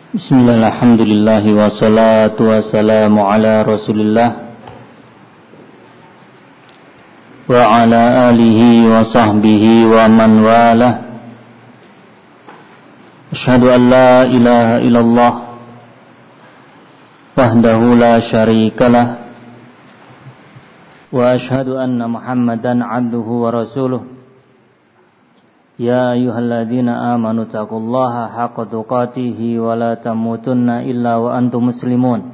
Bismillah, alhamdulillah, wassalatu wassalamu ala rasulillah wa ala alihi wa sahbihi wa man walah. Asyhadu an la ilaha illallah wahdahu la syarikalah wa asyhadu anna Muhammadan abduhu wa rasuluh. Ya ayyuhalladzina amanu taqullaha haqqa tuqatih wa la tamutunna illa wa antum muslimun.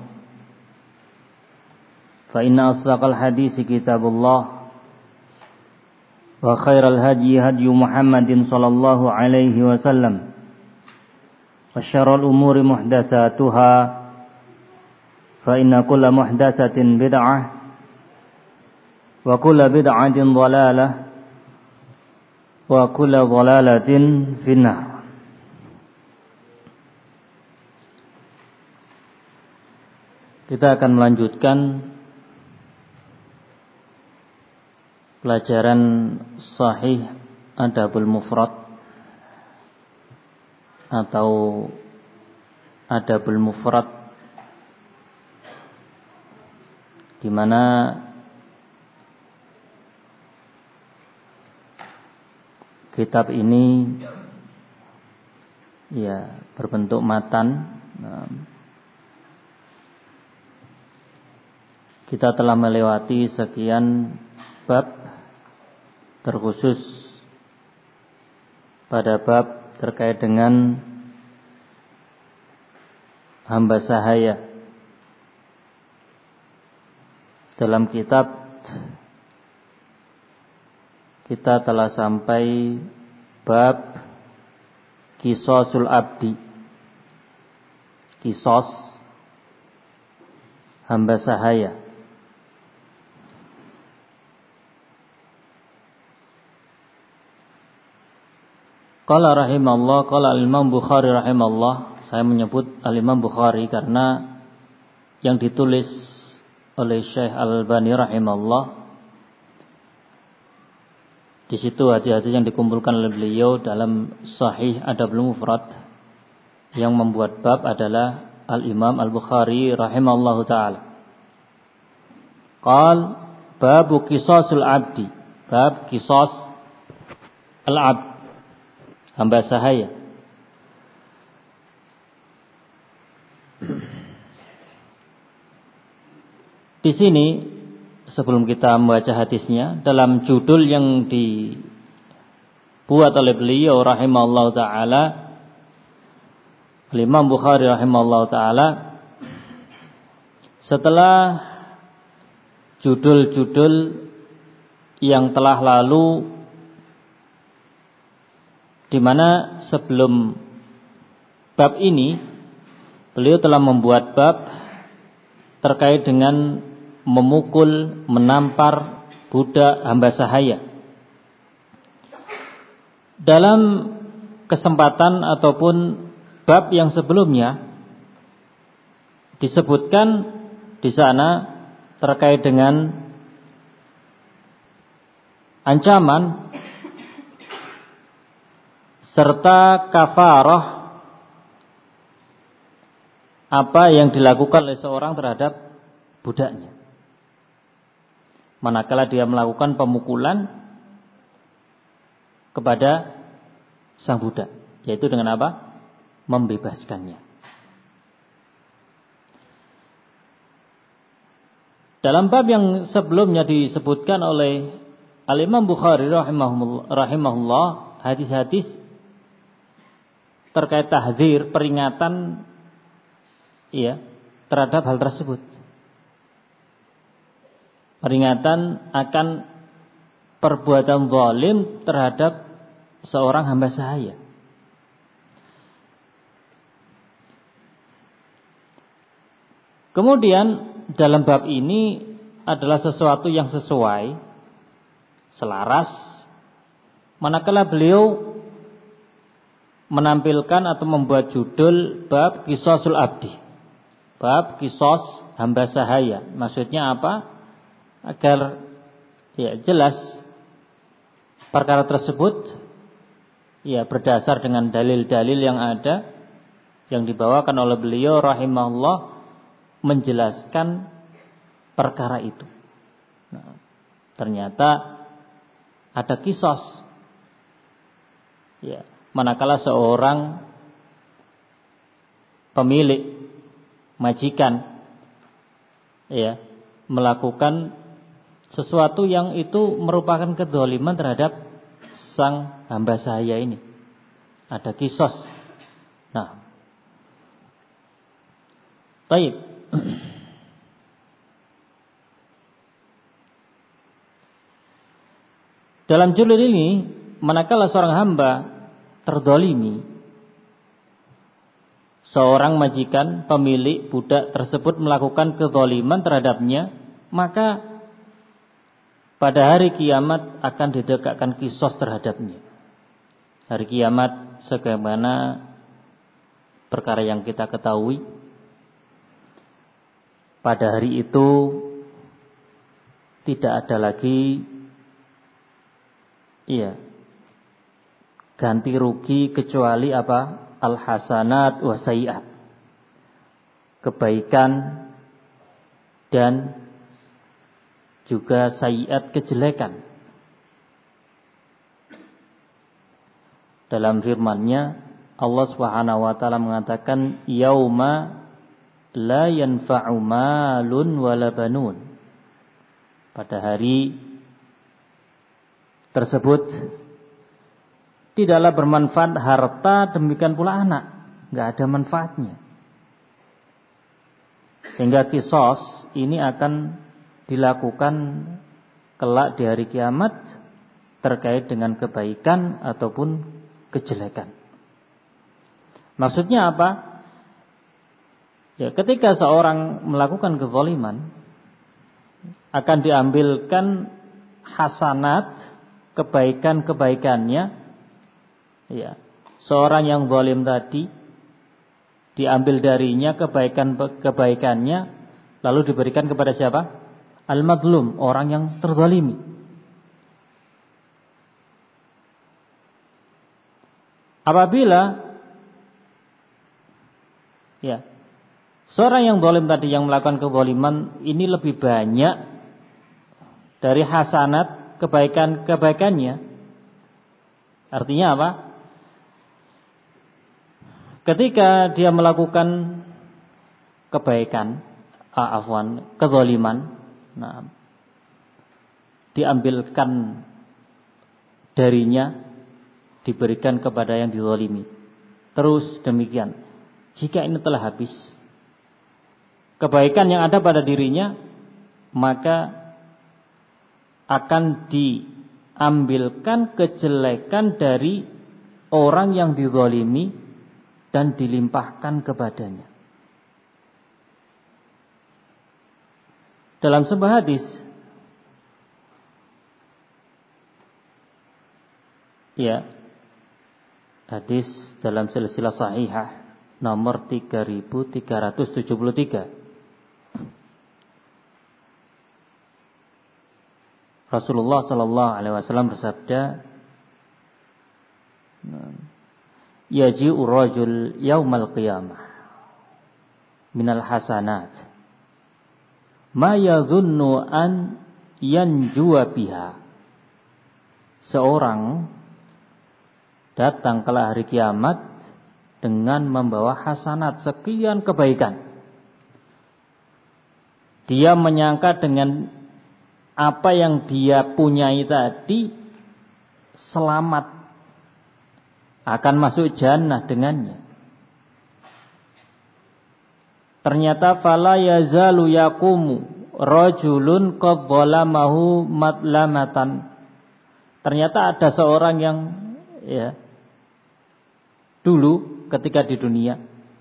Fa inna asdaqal hadisi kitabullah wa khairal hadyi hadyu Muhammadin sallallahu alaihi wasallam. Wa syarrul umuri muhdatsatuha fa inna kulla muhdatsatin bid'ah wa kulla bid'atin dhalalah wa kullu dhalalatin finnar. Kita akan melanjutkan pelajaran Sahih Adabul Mufrad atau Adabul Mufrad, di mana kitab ini berbentuk matan. Kita telah melewati sekian bab, terkhusus pada bab terkait dengan hamba sahaya. Dalam kitab kita telah sampai bab Qisasul Abdi, Qisas hamba sahaya. Qala rahimallah, qala al-Imam Bukhari rahimallah. Saya menyebut al-Imam Bukhari karena yang ditulis oleh Syekh Al-Albani rahimallah, di situ hadis-hadis yang dikumpulkan oleh beliau dalam Sahih Adabul Mufrad. Yang membuat bab adalah Al-Imam Al-Bukhari rahimallahu ta'ala. Qal babu qisasul abdi, bab qisas al-abd, hamba sahaya. Di sini sebelum kita membaca hadisnya, dalam judul yang dibuat oleh beliau rahimahullah ta'ala, Imam Bukhari rahimahullah ta'ala, setelah judul-judul yang telah lalu, di mana sebelum bab ini beliau telah membuat bab terkait dengan memukul, menampar budak hamba sahaya. Dalam kesempatan ataupun bab yang sebelumnya disebutkan di sana terkait dengan ancaman serta kafarah apa yang dilakukan oleh seorang terhadap budaknya manakala dia melakukan pemukulan kepada sang budak, yaitu dengan apa? Membebaskannya. Dalam bab yang sebelumnya disebutkan oleh Al-Imam Bukhari rahimahullah hadis-hadis terkait tahdzir, peringatan terhadap hal tersebut. Peringatan akan perbuatan zalim terhadap seorang hamba sahaya. Kemudian dalam bab ini adalah sesuatu yang sesuai, selaras, manakala beliau menampilkan atau membuat judul bab Qisasul Abdi, bab qisas hamba sahaya. Maksudnya apa? Agar jelas perkara tersebut berdasar dengan dalil-dalil yang ada, yang dibawakan oleh beliau rahimahullah menjelaskan perkara itu. Nah, ternyata ada kisos. Ya, manakala seorang pemilik majikan ya melakukan sesuatu yang itu merupakan kedzaliman terhadap sang hamba sahaya ini, ada kisos. Nah, baik. Dalam judul ini, manakala seorang hamba terdolimi, seorang majikan pemilik budak tersebut melakukan kezaliman terhadapnya, maka pada hari kiamat akan ditegakkan kisos terhadapnya. Hari kiamat sebagaimana perkara yang kita ketahui, pada hari itu tidak ada lagi ganti rugi kecuali apa? Al-hasanat wa sayyi'at. Kebaikan dan juga sayyi'at, kejelekan. Dalam firman-Nya Allah Subhanahu wa taala mengatakan yauma la yanfa'u malun wala banun. Pada hari tersebut tidaklah bermanfaat harta, demikian pula anak, enggak ada manfaatnya. Sehingga kisos ini akan dilakukan kelak di hari kiamat terkait dengan kebaikan ataupun kejelekan. Maksudnya apa? Ya, ketika seorang melakukan kezaliman akan diambilkan hasanat, kebaikan-kebaikannya. Ya, seorang yang zalim tadi diambil darinya kebaikan-kebaikannya, lalu diberikan kepada siapa? Al-madlum, orang yang terzalimi. Apabila seorang yang zalim tadi yang melakukan kezaliman ini lebih banyak dari hasanat kebaikan-kebaikannya. Artinya apa? Ketika dia melakukan kezaliman, diambilkan darinya, diberikan kepada yang dizalimi. Terus demikian. Jika ini telah habis kebaikan yang ada pada dirinya, maka akan diambilkan kejelekan dari orang yang dizalimi dan dilimpahkan kepadanya. Dalam sebuah hadis, hadis dalam silsilah sahihah nomor 3373. Rasulullah sallallahu alaihi wasallam bersabda, yaji'u rajul yaumal qiyamah minal hasanat ma yadhunnu an yanjuwa biha. Seorang datang kala hari kiamat dengan membawa hasanat, sekian kebaikan. Dia menyangka dengan apa yang dia punyai tadi selamat, akan masuk jannah dengannya. Ternyata fala yazalu yaqumu rajulun qad zalamahu madlamatan. Ternyata ada seorang yang dulu ketika di dunia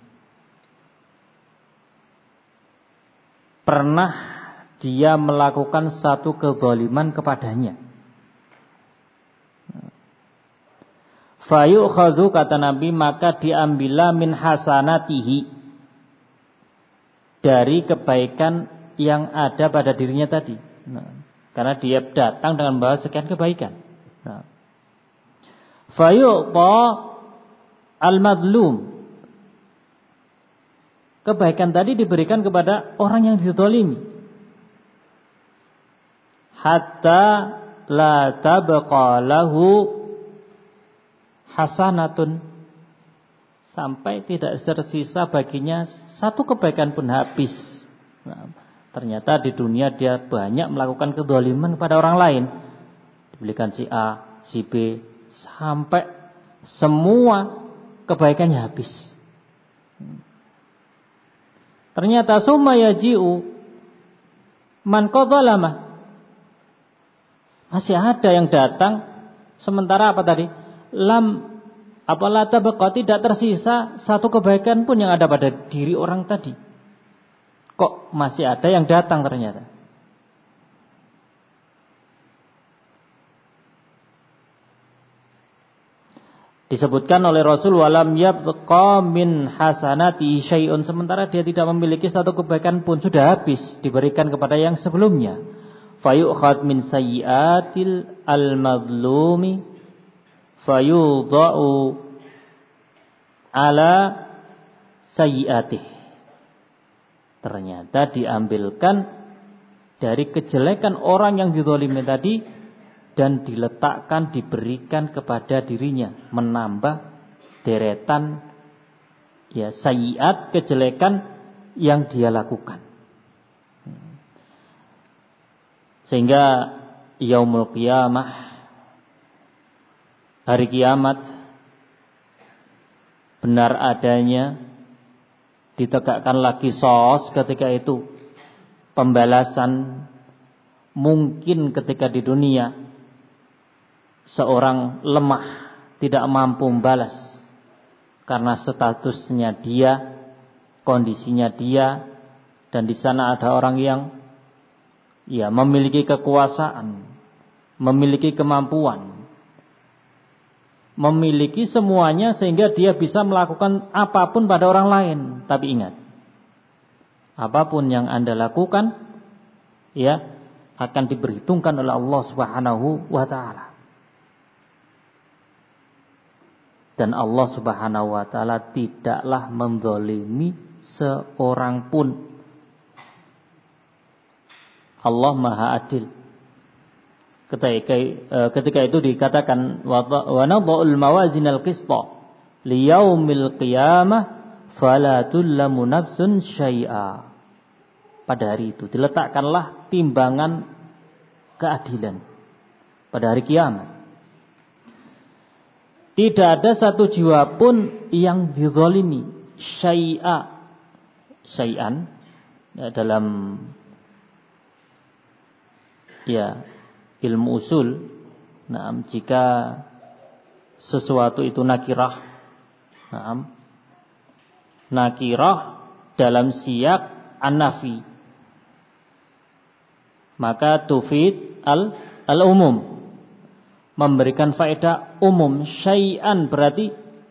pernah dia melakukan satu kezaliman kepadanya. Fayukhadhu, kata Nabi, maka diambillah min hasanatihi, dari kebaikan yang ada pada dirinya tadi. Karena dia datang dengan membawa sekian kebaikan. Fayu'ta al-madlum, kebaikan tadi diberikan kepada orang yang dizalimi. Hatta la tabqa lahu hasanatun, sampai tidak tersisa baginya satu kebaikan pun habis. Nah, ternyata di dunia dia banyak melakukan kezaliman kepada orang lain. Dibelikan si A, si B, sampai semua kebaikannya habis. Ternyata summa yaji'u man qadzalama, masih ada yang datang sementara apa tadi? Lam apalah tabqa, tidak tersisa satu kebaikan pun yang ada pada diri orang tadi. Kok masih ada yang datang ternyata? Disebutkan oleh Rasul walam yabqa min hasanati syai'un, sementara dia tidak memiliki satu kebaikan pun, sudah habis diberikan kepada yang sebelumnya. Fayu'khad min sayyiatil al-madlumi fayudha'u ala sayyiatih. Ternyata diambilkan dari kejelekan orang yang dizalimi tadi dan diletakkan, diberikan kepada dirinya, menambah deretan ya sayyiat, kejelekan yang dia lakukan. Sehingga yaumul qiyamah, hari kiamat, benar adanya, ditegakkan lagi qisas ketika itu, pembalasan. Mungkin ketika di dunia seorang lemah, tidak mampu membalas karena statusnya dia, kondisinya dia, dan di sana ada orang yang ya memiliki kekuasaan, memiliki kemampuan, memiliki semuanya sehingga dia bisa melakukan apapun pada orang lain. Tapi ingat, apapun yang Anda lakukan ya akan diperhitungkan oleh Allah Subhanahu wa taala. Dan Allah Subhanahu wa taala tidaklah menzalimi seorang pun. Allah Maha Adil. Ketika itu dikatakan wa nadha'ul mawazinal qista liyaumil qiyamah fala tullamu nafsun syai'a. Pada hari itu diletakkanlah timbangan keadilan pada hari kiamat. Tidak ada satu jiwa pun yang dizalimi syai'an ya, dalam ya ilmu usul. Nah, jika sesuatu itu nakirah, nakirah dalam siyak an-nafi, maka tufid al-umum, memberikan faedah umum. Syai'an berarti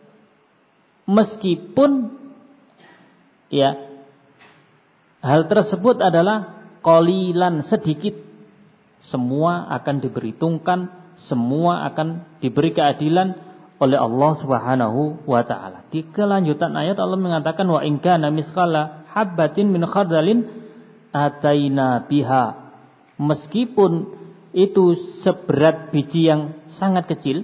meskipun ya hal tersebut adalah qalilan, sedikit, semua akan diperhitungkan, semua akan diberi keadilan oleh Allah Subhanahu wa taala. Di kelanjutan ayat Allah mengatakan wa in kana misqala habbatin min khardalin ataina biha. Meskipun itu seberat biji yang sangat kecil,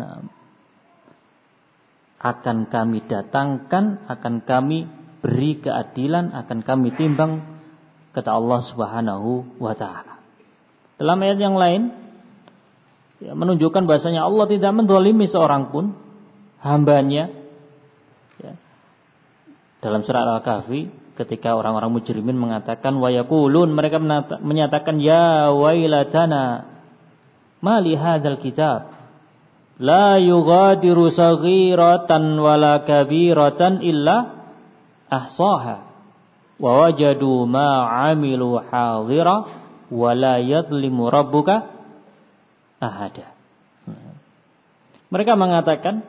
akan kami datangkan, akan kami beri keadilan, akan kami timbang, kata Allah Subhanahu wa taala. Dalam ayat yang lain ya, menunjukkan bahasanya Allah tidak menzalimi seorang pun hambanya ya. Dalam surat Al-Kahfi, ketika orang-orang mujrimin mengatakan wa yaqulun, mereka menyatakan ya wailatana ma li hadzal kitab la yughadiru saghiratan wala kabiratan illa ahsaha wa wajadu ma 'amilu hadira wa la yadhlimu rabbuka ahada. Mereka mengatakan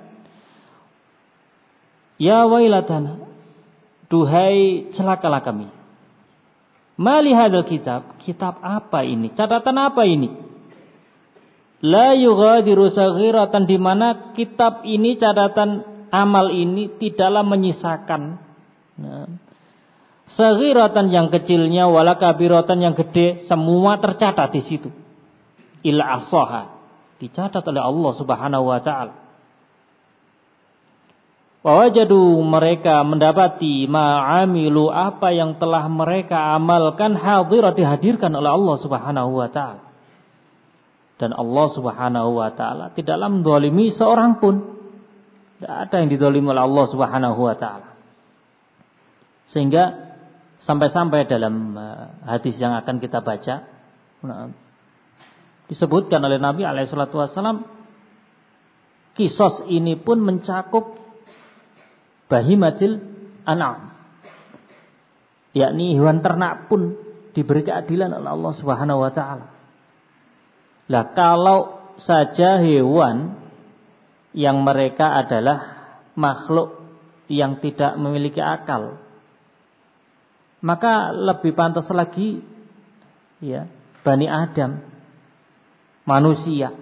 ya wailatana, duhai celakalah kami. Mali hadzal kitab, kitab apa ini? Catatan apa ini? La yughadiru saghiratan, di mana kitab ini, catatan amal ini tidaklah menyisakan Saghiratan yang kecilnya, wala kabiratan yang gede, semua tercatat di situ. Illa ahsaha, dicatat oleh Allah Subhanahu wa taala. Wa wajadu, mereka mendapati ma'amilu, apa yang telah mereka amalkan, hadirat, dihadirkan oleh Allah Subhanahu wa taala. Dan Allah Subhanahu wa taala tidaklah menzalimi seorang pun. Tidak ada yang dizalimi oleh Allah Subhanahu wa taala. Sehingga sampai-sampai dalam hadis yang akan kita baca, disebutkan oleh Nabi alaihi salatu wasallam, kisos ini pun mencakup bahimatil an'am, yakni hewan ternak pun diberi keadilan oleh Allah Subhanahu wa taala. Lah kalau saja hewan yang mereka adalah makhluk yang tidak memiliki akal, maka lebih pantas lagi ya Bani Adam, manusia,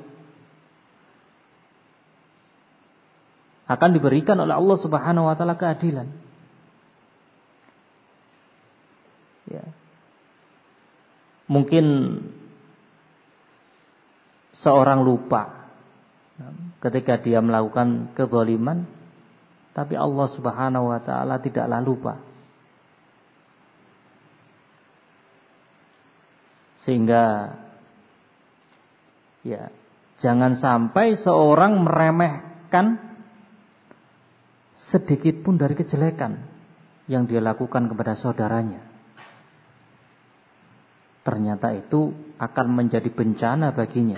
akan diberikan oleh Allah Subhanahu wa taala keadilan. Ya. Mungkin seorang lupa ketika dia melakukan kezaliman, tapi Allah Subhanahu wa taala tidaklah lupa. Sehingga ya, jangan sampai seorang meremehkan sedikit pun dari kejelekan yang dia lakukan kepada saudaranya. Ternyata itu akan menjadi bencana baginya.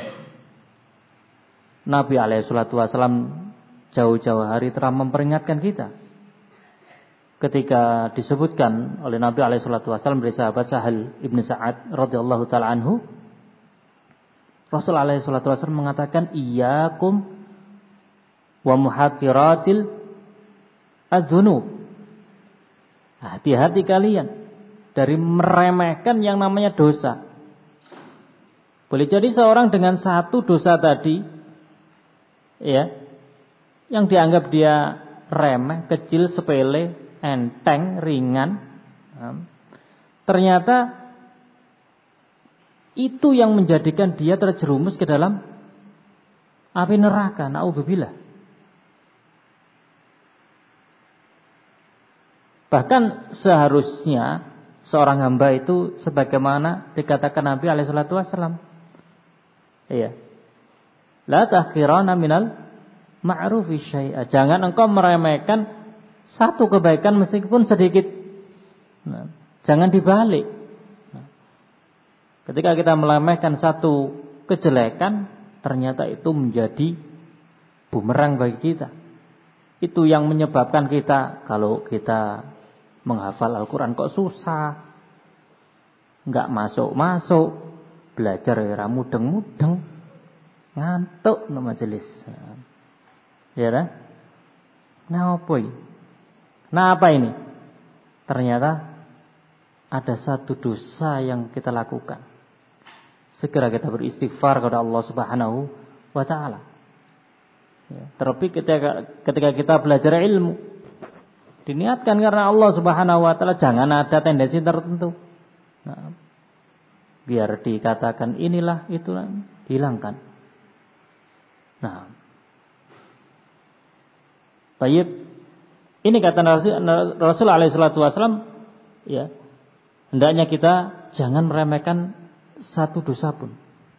Nabi alaihi salatu wasallam jauh-jauh hari telah memperingatkan kita. Ketika disebutkan oleh Nabi alaihi salatu wasallam dari sahabat Sahal ibn Sa'ad radhiyallahu taala anhu, Rasul alaihi salatu wasallam mengatakan, iyyakum wa muhaqiratil adzunub. Hati-hati kalian dari meremehkan yang namanya dosa. Boleh jadi seorang dengan satu dosa tadi, ya, yang dianggap dia remeh, kecil, sepele, enteng, ringan, ternyata itu yang menjadikan dia terjerumus ke dalam api neraka. Na'udzubillah. Bahkan seharusnya seorang hamba itu sebagaimana dikatakan Nabi alaihi salatu wasallam, iya, la tahqirana minal ma'rufi syai'a. Jangan engkau meremehkan satu kebaikan meskipun sedikit. Nah, jangan dibalik. Nah, ketika kita meremehkan satu kejelekan, ternyata itu menjadi bumerang bagi kita. Itu yang menyebabkan kita, kalau kita menghafal Al-Quran kok susah, nggak masuk-masuk, belajar ya mudeng-mudeng, ngantuk no majelis. Ya kan? Nah apa ini? Ternyata ada satu dosa yang kita lakukan. Segera kita beristighfar kepada Allah Subhanahu wa taala. Ya, terlebih ketika kita belajar ilmu, diniatkan karena Allah Subhanahu wa taala, jangan ada tendensi tertentu. Nah, biar dikatakan inilah itulah, hilangkan. Nah, baik. Ini kata Rasul alaihi salatu wasallam, ya, hendaknya kita jangan meremehkan satu dosa pun.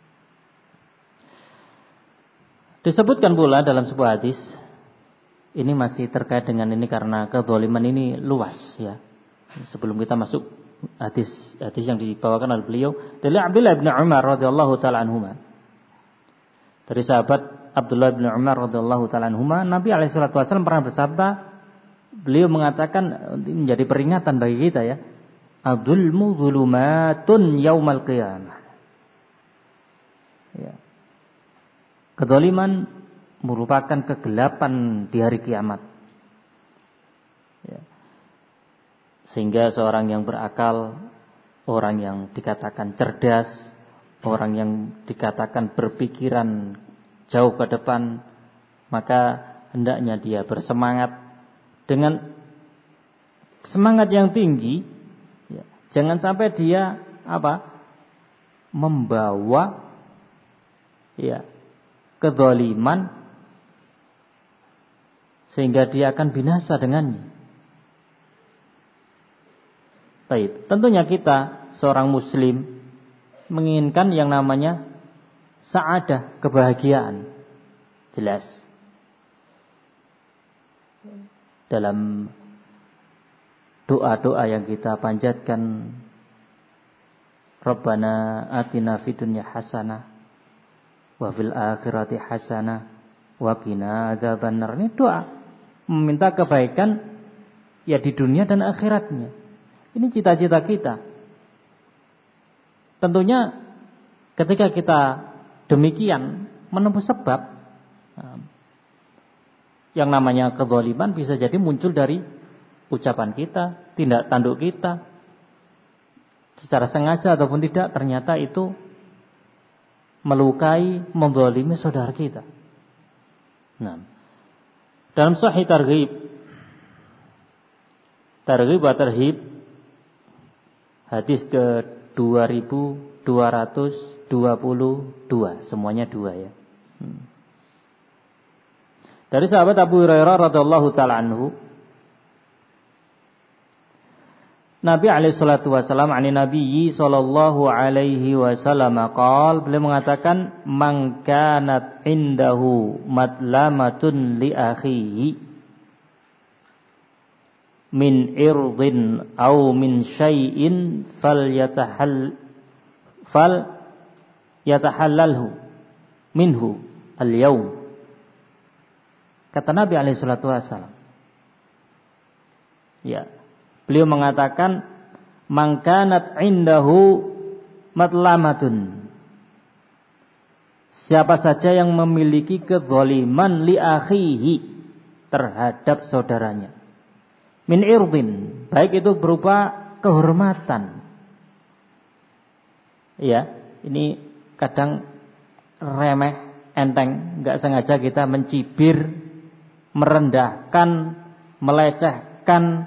Disebutkan pula dalam sebuah hadis, ini masih terkait dengan ini karena kezaliman ini luas, ya. Sebelum kita masuk hadis yang dibawakan oleh beliau dari Abdullah bin Umar radhiyallahu taala anhuma. Dari sahabat Abdullah bin Umar radhiyallahu taala anhuma, Nabi alaihi salatu wasallam pernah bersabda, beliau mengatakan, menjadi peringatan bagi kita, ya, adzulmu zulumatun yaumal qiyamah. Ya. Kezaliman merupakan kegelapan di hari kiamat. Ya. Sehingga seorang yang berakal, orang yang dikatakan cerdas, orang yang dikatakan berpikiran jauh ke depan, maka hendaknya dia bersemangat dengan semangat yang tinggi Jangan sampai dia membawa kedzaliman sehingga dia akan binasa dengannya. Baik, tentunya kita seorang muslim menginginkan yang namanya sa'adah, kebahagiaan. Jelas. Dalam doa-doa yang kita panjatkan, Rabbana atina fid dunya hasanah wa fil akhirati hasanah wa qina adzabannar. Ini doa meminta kebaikan di dunia dan akhiratnya. Ini cita-cita kita. Tentunya ketika kita demikian menempuh sebab, yang namanya kedzaliman bisa jadi muncul dari ucapan kita, tindak tanduk kita, secara sengaja ataupun tidak, ternyata itu melukai, menzalimi saudara kita. Dalam Sahih Targhib wa Tarhib, hadis ke 2222, semuanya 2 ya. Dari sahabat Abu Hurairah radhiyallahu taala anhu, Nabi alaihi salatu wasallam ani Nabi sallallahu alaihi wasallam qaal, beliau mengatakan, man kanat indahu madlamatun li akhihi min irdin aw min syai'in falyatahallalhu minhu al-yawm. Kata Nabi alaihi salatu wasallam, beliau mengatakan, man kanat indahu madlamatun, siapa saja yang memiliki kezaliman li akhihi, terhadap saudaranya, min irdin, baik itu berupa kehormatan. Ini kadang remeh, enteng, enggak sengaja kita mencibir, merendahkan, melecehkan,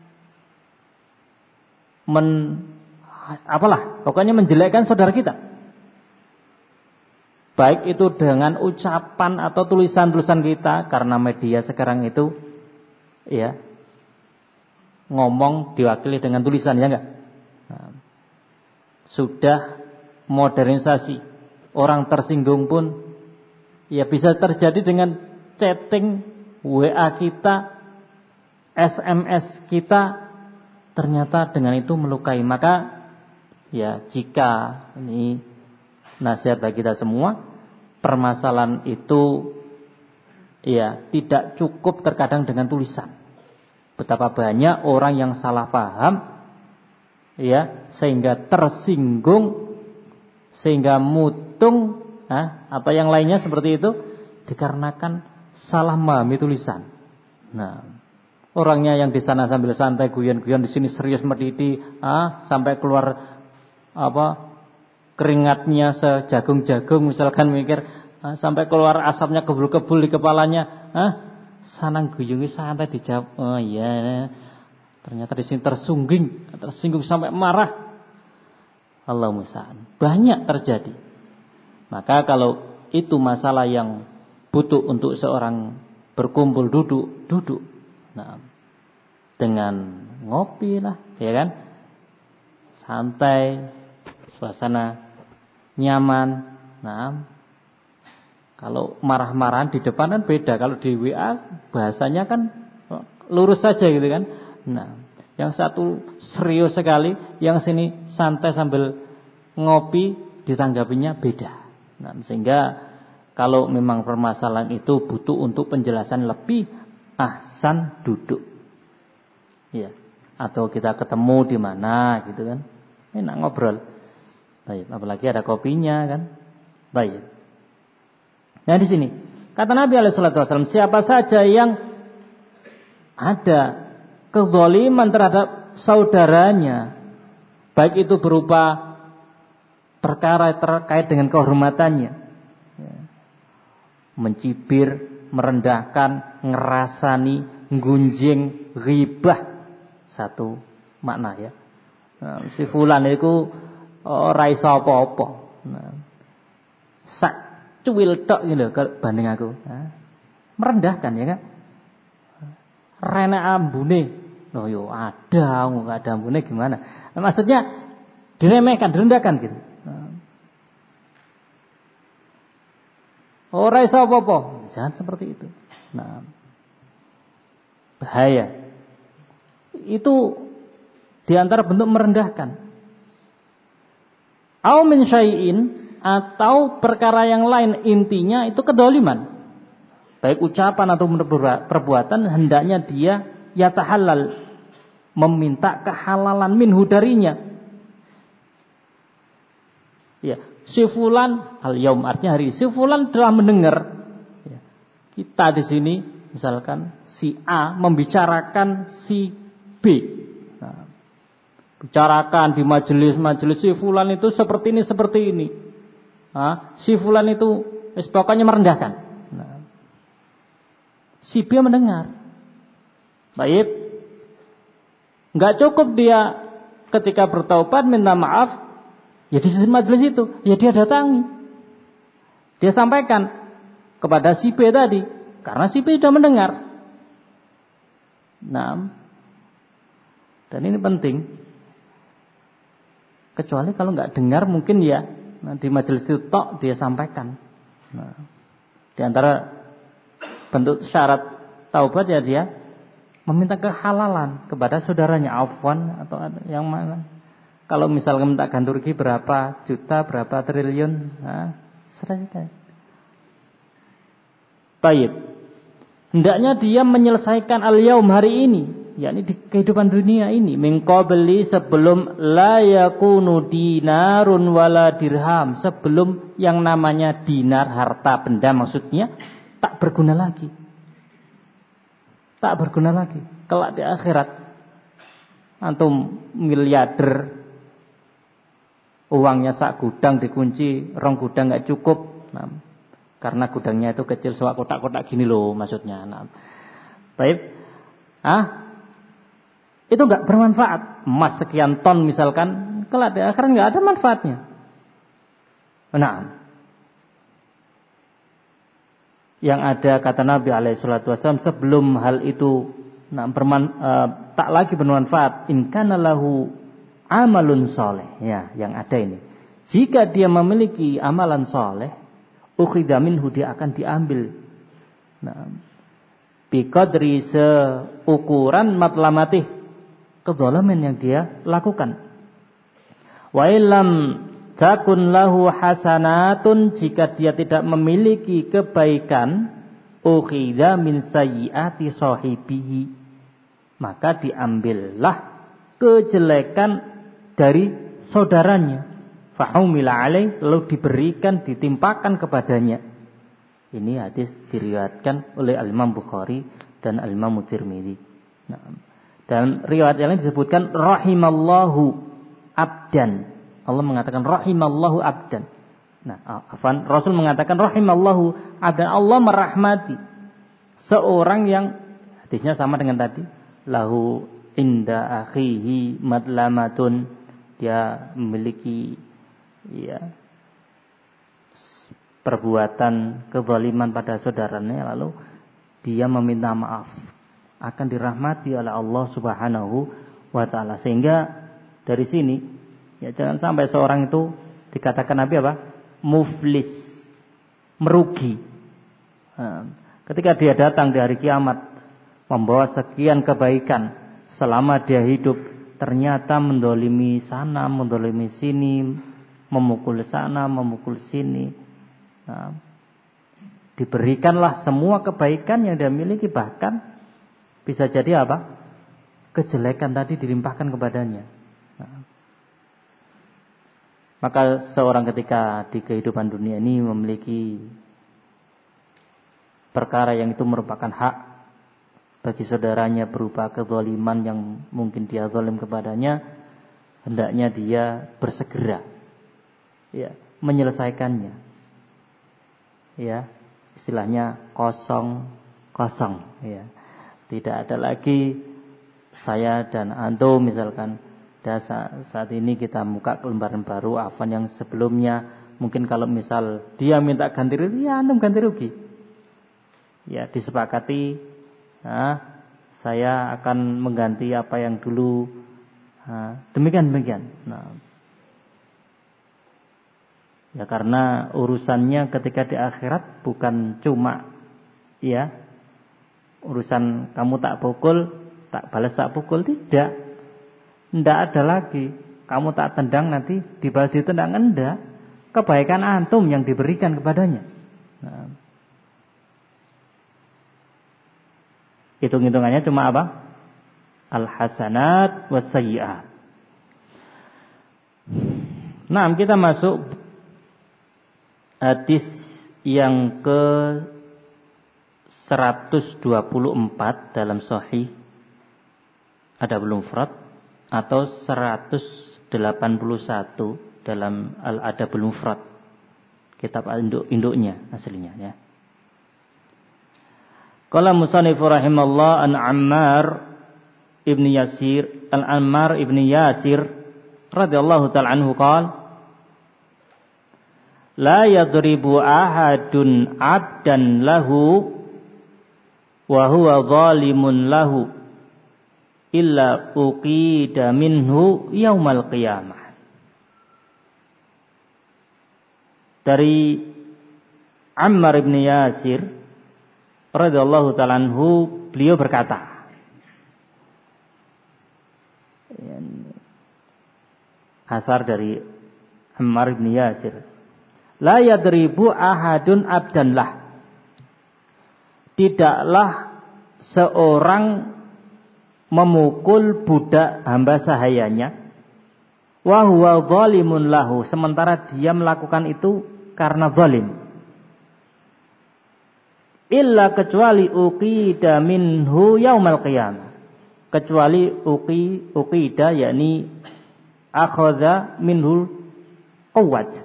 pokoknya menjelekkan saudara kita. Baik itu dengan ucapan atau tulisan-tulisan kita, karena media sekarang itu ngomong diwakili dengan tulisan, ya enggak? Sudah modernisasi. Orang tersinggung pun bisa terjadi dengan chatting, WA kita, SMS kita, ternyata dengan itu melukai. Maka jika ini nasihat bagi kita semua, permasalahan itu tidak cukup terkadang dengan tulisan. Betapa banyak orang yang salah paham, sehingga tersinggung, sehingga mutung, atau yang lainnya seperti itu, dikarenakan salah memahami tulisan. Orangnya yang di sana sambil santai guyon-guyon, di sini serius mendidih, sampai keluar keringatnya sejagung-jagung, misalkan mikir, sampai keluar asapnya kebul-kebul di kepalanya, sanang guyungi santai dijawab, ternyata di sini tersinggung sampai marah. Allah musta'an. Banyak terjadi. Maka kalau itu masalah yang butuh untuk seorang berkumpul duduk, dengan ngopi lah, santai, suasana nyaman. Kalau marah-marahan di depan kan beda. Kalau di WA bahasanya kan lurus saja gitu kan. Yang satu serius sekali, yang sini santai sambil ngopi, ditanggapinya beda. Sehingga kalau memang permasalahan itu butuh untuk penjelasan lebih, ahsan duduk. Atau kita ketemu di mana gitu kan. Enak ngobrol. Baik, apalagi ada kopinya kan. Baik. Nah di sini kata Nabi alaihi salatu wasallam, siapa saja yang ada kezaliman terhadap saudaranya, baik itu berupa perkara terkait dengan kehormatannya, mencibir, merendahkan, ngerasani, nggunjing, ghibah, satu makna Nah, si fulan iku ora iso apa-apa. Nah, sak cuwil tok iki lho banding aku. Nah, merendahkan ya kan? Renek ambune. Loh yo ada, enggak ada ambune gimana? Nah, maksudnya diremehkan, direndahkan gitu. Nah, ora iso apa-apa. Jangan seperti itu. Nah, bahaya. Itu di antara bentuk merendahkan. Au min syai'in, atau perkara yang lain, intinya itu kedoliman. Baik ucapan atau perbuatan, hendaknya dia yatahallal, meminta kehalalan minhu darinya. Ya, si fulan al-yaum, artinya hari ini, si fulan telah mendengar. Ya, kita di sini misalkan si A membicarakan si B. Nah, bicarakan di majelis si fulan itu seperti ini. Nah, si fulan itu pokoknya merendahkan. Nah, si B mendengar. Baik. Enggak cukup dia ketika bertaubat minta maaf, ya di majelis itu, ya dia datangi. Dia sampaikan kepada si B tadi, karena si B sudah mendengar. Nah, dan ini penting. Kecuali kalau enggak dengar mungkin ya di majelis itu tok dia sampaikan. Nah, di antara bentuk syarat taubat ya dia meminta kehalalan kepada saudaranya, afwan atau yang mana. Kalau misalnya minta ganti rugi berapa juta, berapa triliun, nah, selesai. Baik. Hendaknya dia menyelesaikan al-yaum hari ini, yakni di kehidupan dunia ini, min qabli, sebelum la yakunu dinarun wala dirham, sebelum yang namanya dinar, harta benda maksudnya tak berguna lagi. Tak berguna lagi. Kelak di akhirat antum miliarder, uangnya sak gudang dikunci, rong gudang enggak cukup. Nah, karena gudangnya itu kecil, soal kotak-kotak gini loh maksudnya. Nah, baik. Itu enggak bermanfaat. Emas sekian ton misalkan, kelak di akhirat enggak ada manfaatnya. Nah, yang ada kata Nabi SAW sebelum hal itu tak lagi bermanfaat, in kana lahu amalun soleh, ya, yang ada ini, jika dia memiliki amalan soleh, ukhidha minhu, dia akan diambil, biqadri, seukuran matlamatih, kezaliman yang dia lakukan. Wa illam takun lahu hasanatun, jika dia tidak memiliki kebaikan, ukhidha min sayyiati sahibihi, maka diambillah kejelekan dari saudaranya, fahumila alaih, lalu diberikan, ditimpakan kepadanya. Ini hadis diriwayatkan oleh Al-Imam Bukhari dan Al-Imam Tirmidzi. Nah, dan riwayat yang lain disebutkan rahimallahu abdan. Allah mengatakan rahimallahu abdan. Nah, Rasul mengatakan rahimallahu abdan. Allah merahmati seorang yang, hadisnya sama dengan tadi, lahu inda akhihi madlamatun, dia memiliki ya perbuatan kezaliman pada saudaranya, lalu dia meminta maaf, akan dirahmati oleh Allah Subhanahu wa taala. Sehingga dari sini ya jangan sampai seorang itu dikatakan Nabi apa? Muflis, merugi. Nah, ketika dia datang di hari kiamat membawa sekian kebaikan, selama dia hidup ternyata mendolimi sana, mendolimi sini, memukul sana, memukul sini. Nah, diberikanlah semua kebaikan yang dia miliki, bahkan bisa jadi apa? Kejelekan tadi dilimpahkan kepadanya. Nah, maka seorang ketika di kehidupan dunia ini memiliki perkara yang itu merupakan hak bagi saudaranya berupa kezaliman yang mungkin dia zalim kepadanya, hendaknya dia bersegera ya menyelesaikannya. Ya, istilahnya kosong ya. Tidak ada lagi saya dan antum misalkan Dan saat ini kita buka lembaran baru, afan yang sebelumnya mungkin kalau misal dia minta ganti rugi, ya antum ganti rugi. Ya disepakati, saya akan mengganti apa yang dulu, demikian. Nah, ya karena urusannya ketika di akhirat bukan cuma ya urusan kamu tak pukul, tak balas tak pukul, tidak. Tidak ada lagi kamu tak tendang nanti dibalas ditendang, enggak. Kebaikan antum yang diberikan kepadanya. Nah, hitung-hitungannya cuma apa? Al-hasanat was-sayyi'at. Nah, kita masuk hadis yang ke 124 dalam Sahih Adabul Mufrad atau 181 dalam Al-Adabul Mufrad, kitab induknya aslinya ya. Qala musannif rahimallah an Ammar ibn Yasir radhiyallahu ta'ala anhu qala la yadribu ahadun 'abdan lahu wa huwa zalimun lahu illa uqida minhu yaumal qiyamah. Dari Ammar ibn Yasir radhiyallahu ta'ala anhu, beliau berkata, asar dari Ammar ibn Yasir, la yadribu ahadun abdan lah, tidaklah seorang memukul budak hamba sahayanya, wa huwa zalimun lahu, sementara dia melakukan itu karena zalim, illa kecuali uqida minhu yaumal qiyamah, kecuali uqida yakni akhadha minhu quwwat,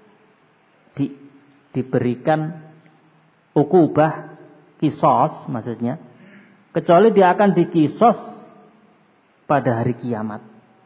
diberikan ukubah, kisos maksudnya, kecuali dia akan dikisos pada hari kiamat.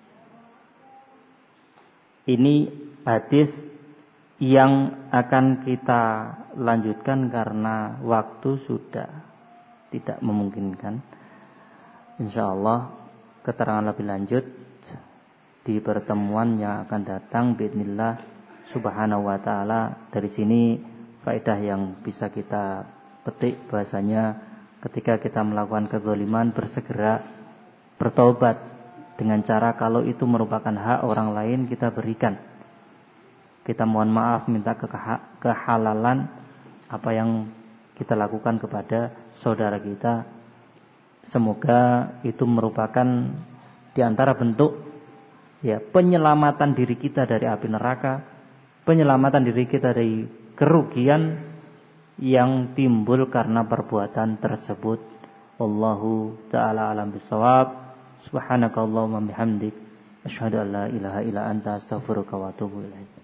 Ini hadis yang akan kita lanjutkan karena waktu sudah tidak memungkinkan. Insyaallah keterangan lebih lanjut di pertemuan yang akan datang biidznillah subhanahu wa ta'ala. Dari sini faedah yang bisa kita petik bahasanya ketika kita melakukan kezaliman bersegera bertobat dengan cara kalau itu merupakan hak orang lain kita berikan. Kita mohon maaf, minta kehalalan apa yang kita lakukan kepada saudara kita. Semoga itu merupakan di antara bentuk ya penyelamatan diri kita dari api neraka, penyelamatan diri kita dari kerugian yang timbul karena perbuatan tersebut. Wallahu ta'ala alam bisawab. Subhanakallahumma bihamdik asyhadu an la ilaha illa anta astaghfiruka wa atubu ilaik.